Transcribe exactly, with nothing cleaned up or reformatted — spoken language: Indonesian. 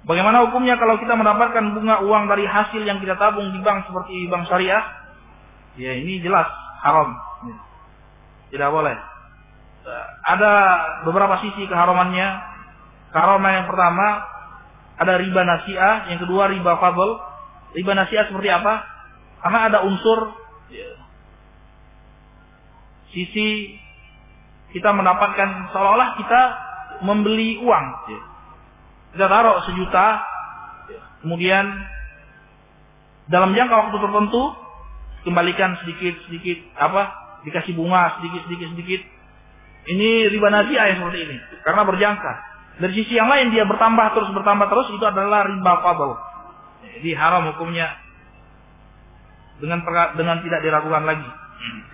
Bagaimana hukumnya kalau kita mendapatkan bunga uang dari hasil yang kita tabung di bank seperti bank syariah? Ya, ini jelas haram. Tidak boleh. Ada beberapa sisi keharamannya. Keharaman yang pertama, ada riba nasi'ah, yang kedua riba fadl. Riba nasi'ah seperti apa? Karena ada unsur ya, sisi kita mendapatkan seolah-olah kita membeli uang. Ya. Kita taruh sejuta, kemudian dalam jangka waktu tertentu kembalikan sedikit-sedikit, apa? Dikasih bunga sedikit-sedikit sedikit. Ini riba nasi'ah yang seperti ini, karena berjangka. Dari sisi yang lain dia bertambah terus bertambah terus, itu adalah riba fadl. Jadi haram hukumnya dengan dengan tidak diragukan lagi.